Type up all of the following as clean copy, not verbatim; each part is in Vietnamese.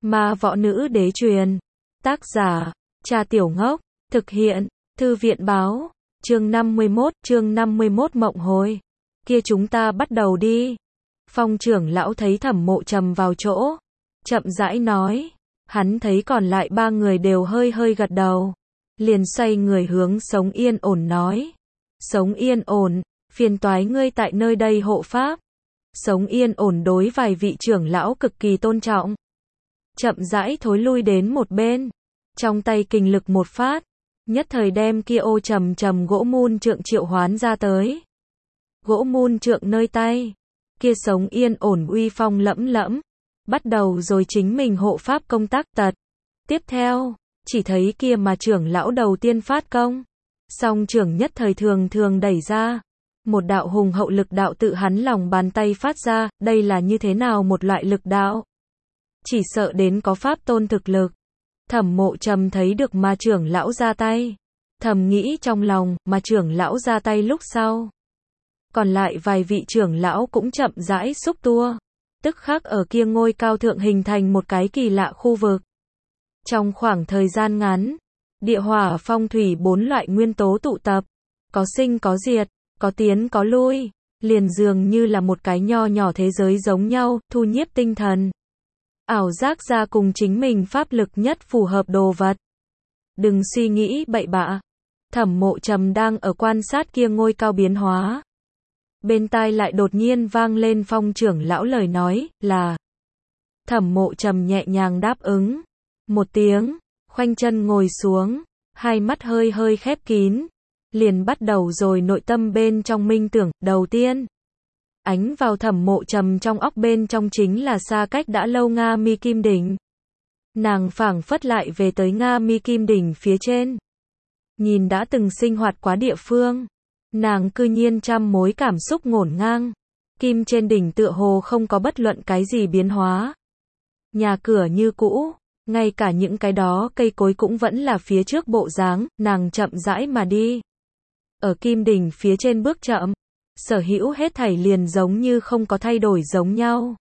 Ma võ nữ đế truyền. Tác giả, Trà Tiểu Ngốc. Thực hiện, Thư viện báo. Chương 51 mộng hồi. Kia chúng ta bắt đầu đi. Phong trưởng lão thấy Thẩm Mộ Trầm vào chỗ. Chậm rãi nói. Hắn thấy còn lại ba người đều hơi hơi gật đầu. Liền xoay người hướng Sống Yên Ổn nói. Sống Yên Ổn, phiền toái ngươi tại nơi đây hộ pháp. Sống Yên Ổn đối vài vị trưởng lão cực kỳ tôn trọng. Chậm rãi thối lui đến một bên. Trong tay kình lực một phát. Nhất thời đem kia ô trầm trầm gỗ mun trượng triệu hoán ra tới. Gỗ mun trượng nơi tay. Kia Sống Yên Ổn uy phong lẫm lẫm. Bắt đầu rồi chính mình hộ pháp công tác tật. Tiếp theo, chỉ thấy kia mà trưởng lão đầu tiên phát công. Song trưởng nhất thời thường thường đẩy ra. Một đạo hùng hậu lực đạo tự hắn lòng bàn tay phát ra, đây là như thế nào một loại lực đạo? Chỉ sợ đến có pháp tôn thực lực. Thẩm Mộ Trầm thấy được mà trưởng lão ra tay. Thầm nghĩ trong lòng, mà trưởng lão ra tay lúc sau. Còn lại vài vị trưởng lão cũng chậm rãi xúc tua. Tức khắc ở kia ngôi cao thượng hình thành một cái kỳ lạ khu vực. Trong khoảng thời gian ngắn, địa hỏa phong thủy bốn loại nguyên tố tụ tập. Có sinh có diệt, có tiến có lui. Liền dường như là một cái nho nhỏ thế giới giống nhau, thu nhiếp tinh thần. Ảo giác ra cùng chính mình pháp lực nhất phù hợp đồ vật. Đừng suy nghĩ bậy bạ. Thẩm Mộ Trầm đang ở quan sát kia ngôi cao biến hóa. Bên tai lại đột nhiên vang lên Phong trưởng lão lời nói, là. Thẩm Mộ Trầm nhẹ nhàng đáp ứng. Một tiếng, khoanh chân ngồi xuống, hai mắt hơi hơi khép kín. Liền bắt đầu rồi nội tâm bên trong minh tưởng, đầu tiên. Ánh vào Thẩm Mộ Trầm trong óc bên trong chính là xa cách đã lâu Nga Mi Kim Đỉnh. Nàng phảng phất lại về tới Nga Mi Kim Đỉnh phía trên. Nhìn đã từng sinh hoạt quá địa phương. Nàng cư nhiên trăm mối cảm xúc ngổn ngang. Kim trên đỉnh tựa hồ không có bất luận cái gì biến hóa. Nhà cửa như cũ, ngay cả những cái đó cây cối cũng vẫn là phía trước bộ dáng, nàng chậm rãi mà đi. Ở Kim đỉnh phía trên bước chậm, sở hữu hết thảy liền giống như không có thay đổi giống nhau.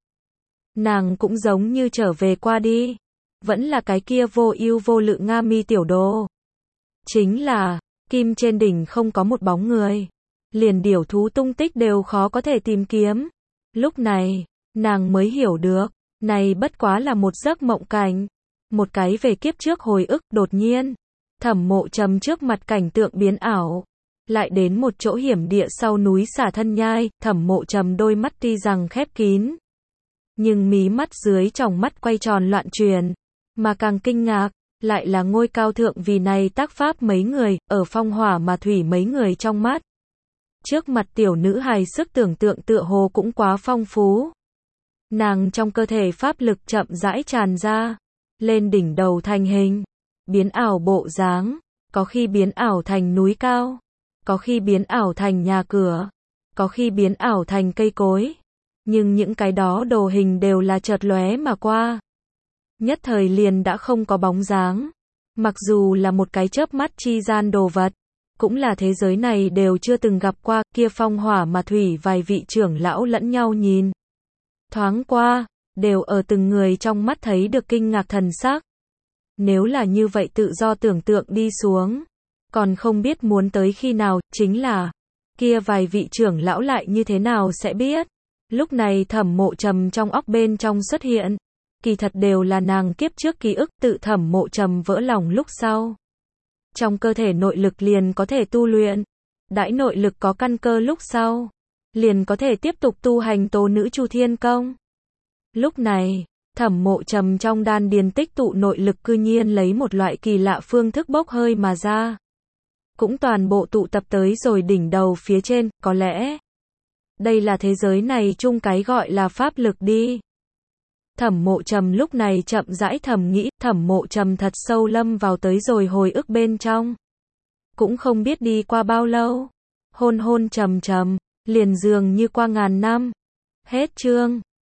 Nàng cũng giống như trở về qua đi, vẫn là cái kia vô ưu vô lự Nga Mi tiểu đồ. Chính là, Kim trên đỉnh không có một bóng người, liền điểu thú tung tích đều khó có thể tìm kiếm. Lúc này, nàng mới hiểu được, này bất quá là một giấc mộng cảnh, một cái về kiếp trước hồi ức. Đột nhiên, Thẩm Mộ Trầm trước mặt cảnh tượng biến ảo, lại đến một chỗ hiểm địa sau núi xả thân nhai. Thẩm Mộ Trầm đôi mắt tuy rằng khép kín, nhưng mí mắt dưới tròng mắt quay tròn loạn truyền, mà càng kinh ngạc, lại là ngôi cao thượng vì này tác pháp mấy người, ở phong hỏa mà thủy mấy người trong mắt. Trước mặt tiểu nữ hài sức tưởng tượng tựa hồ cũng quá phong phú. Nàng trong cơ thể pháp lực chậm rãi tràn ra, lên đỉnh đầu thành hình, biến ảo bộ dáng, có khi biến ảo thành núi cao, có khi biến ảo thành nhà cửa, có khi biến ảo thành cây cối. Nhưng những cái đó đồ hình đều là chợt lóe mà qua. Nhất thời liền đã không có bóng dáng. Mặc dù là một cái chớp mắt chi gian đồ vật, cũng là thế giới này đều chưa từng gặp qua. Kia phong hỏa mà thủy vài vị trưởng lão lẫn nhau nhìn. Thoáng qua, đều ở từng người trong mắt thấy được kinh ngạc thần sắc. Nếu là như vậy tự do tưởng tượng đi xuống, còn không biết muốn tới khi nào. Chính là, kia vài vị trưởng lão lại như thế nào sẽ biết. Lúc này Thẩm Mộ Trầm trong óc bên trong xuất hiện, kỳ thật đều là nàng kiếp trước ký ức. Tự Thẩm Mộ Trầm vỡ lòng lúc sau, trong cơ thể nội lực liền có thể tu luyện. Đãi nội lực có căn cơ lúc sau, liền có thể tiếp tục tu hành Tố Nữ Chu Thiên Công. Lúc này, Thẩm Mộ Trầm trong đan điền tích tụ nội lực cư nhiên lấy một loại kỳ lạ phương thức bốc hơi mà ra. Cũng toàn bộ tụ tập tới rồi đỉnh đầu phía trên. Có lẽ đây là thế giới này chung cái gọi là pháp lực đi. Thẩm Mộ Trầm lúc này chậm rãi thầm nghĩ. Thẩm Mộ Trầm thật sâu lâm vào tới rồi hồi ức bên trong. Cũng không biết đi qua bao lâu, hôn hôn trầm trầm, liền dường như qua ngàn năm. Hết chương.